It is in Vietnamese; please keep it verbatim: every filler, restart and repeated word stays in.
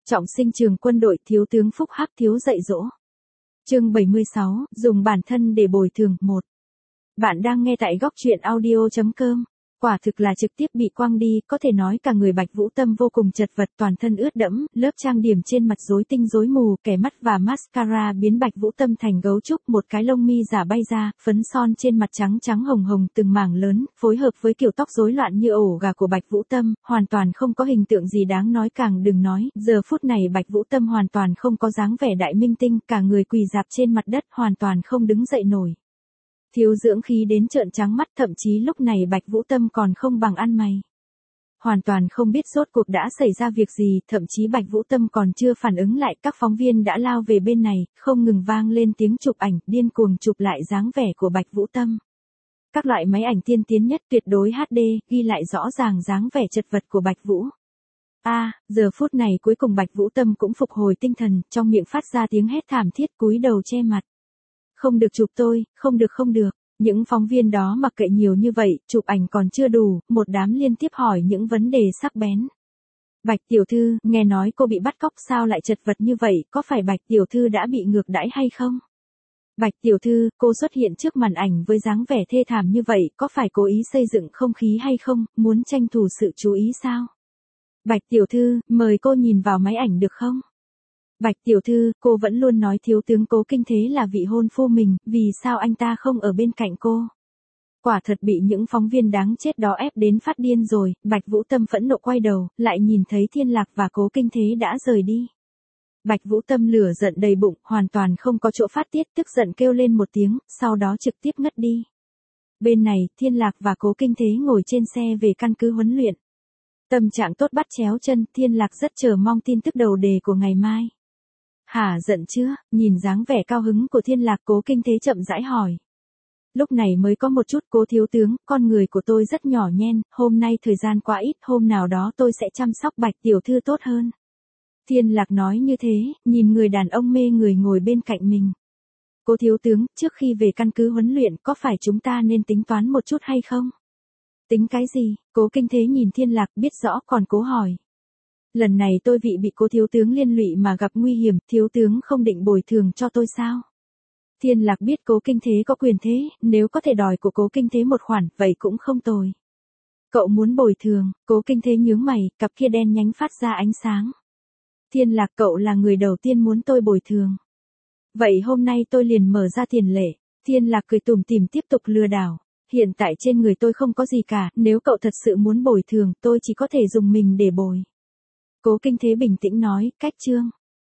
Trọng sinh trường quân đội, thiếu tướng Phúc Hắc thiếu dạy dỗ. Chương bảy mươi sáu, dùng bản thân để bồi thường. Một. Bạn đang nghe tại góc truyện audio chấm com. Quả thực là trực tiếp bị quăng đi, có thể nói cả người Bạch Vũ Tâm vô cùng chật vật, toàn thân ướt đẫm, lớp trang điểm trên mặt rối tinh rối mù, kẻ mắt và mascara biến Bạch Vũ Tâm thành gấu trúc, một cái lông mi giả bay ra, phấn son trên mặt trắng trắng hồng hồng từng mảng lớn, phối hợp với kiểu tóc rối loạn như ổ gà của Bạch Vũ Tâm, hoàn toàn không có hình tượng gì đáng nói, càng đừng nói, giờ phút này Bạch Vũ Tâm hoàn toàn không có dáng vẻ đại minh tinh, cả người quỳ rạp trên mặt đất, hoàn toàn không đứng dậy nổi. Thiếu dưỡng khí đến trợn trắng mắt, thậm chí lúc này Bạch Vũ Tâm còn không bằng ăn mày. Hoàn toàn không biết rốt cuộc đã xảy ra việc gì, thậm chí Bạch Vũ Tâm còn chưa phản ứng lại, các phóng viên đã lao về bên này, không ngừng vang lên tiếng chụp ảnh, điên cuồng chụp lại dáng vẻ của Bạch Vũ Tâm. Các loại máy ảnh tiên tiến nhất, tuyệt đối hát đê, ghi lại rõ ràng dáng vẻ chật vật của Bạch Vũ. A, à, giờ phút này cuối cùng Bạch Vũ Tâm cũng phục hồi tinh thần, trong miệng phát ra tiếng hét thảm thiết, cúi đầu che mặt. Không được chụp tôi, không được không được. Những phóng viên đó mặc kệ nhiều như vậy, chụp ảnh còn chưa đủ, một đám liên tiếp hỏi những vấn đề sắc bén. Bạch tiểu thư, nghe nói cô bị bắt cóc sao lại chật vật như vậy, có phải Bạch tiểu thư đã bị ngược đãi hay không? Bạch tiểu thư, cô xuất hiện trước màn ảnh với dáng vẻ thê thảm như vậy, có phải cố ý xây dựng không khí hay không, muốn tranh thủ sự chú ý sao? Bạch tiểu thư, mời cô nhìn vào máy ảnh được không? Bạch tiểu thư, cô vẫn luôn nói thiếu tướng Cố Kinh Thế là vị hôn phu mình, vì sao anh ta không ở bên cạnh cô? Quả thật bị những phóng viên đáng chết đó ép đến phát điên rồi, Bạch Vũ Tâm phẫn nộ quay đầu, lại nhìn thấy Thiên Lạc và Cố Kinh Thế đã rời đi. Bạch Vũ Tâm lửa giận đầy bụng, hoàn toàn không có chỗ phát tiết, tức giận kêu lên một tiếng, sau đó trực tiếp ngất đi. Bên này, Thiên Lạc và Cố Kinh Thế ngồi trên xe về căn cứ huấn luyện. Tâm trạng tốt bắt chéo chân, Thiên Lạc rất chờ mong tin tức đầu đề của ngày mai. Hả giận chưa, nhìn dáng vẻ cao hứng của Thiên Lạc, Cố Kinh Thế chậm rãi hỏi. Lúc này mới có một chút, Cố thiếu tướng, con người của tôi rất nhỏ nhen, hôm nay thời gian quá ít, hôm nào đó tôi sẽ chăm sóc Bạch tiểu thư tốt hơn. Thiên Lạc nói như thế, nhìn người đàn ông mê người ngồi bên cạnh mình. Cố thiếu tướng, trước khi về căn cứ huấn luyện, có phải chúng ta nên tính toán một chút hay không? Tính cái gì? Cố Kinh Thế nhìn Thiên Lạc biết rõ còn cố hỏi. Lần này tôi vị bị Cố thiếu tướng liên lụy mà gặp nguy hiểm, thiếu tướng không định bồi thường cho tôi sao? Thiên Lạc biết Cố Kinh Thế có quyền thế, nếu có thể đòi của Cố Kinh Thế một khoản, vậy cũng không tồi. Cậu muốn bồi thường? Cố Kinh Thế nhướng mày, cặp kia đen nhánh phát ra ánh sáng. Thiên Lạc, cậu là người đầu tiên muốn tôi bồi thường. Vậy hôm nay tôi liền mở ra tiền lệ. Thiên Lạc cười tủm tỉm tiếp tục lừa đảo. Hiện tại trên người tôi không có gì cả, nếu cậu thật sự muốn bồi thường, tôi chỉ có thể dùng mình để bồi. Cố Kinh Thế bình tĩnh nói, cách chương.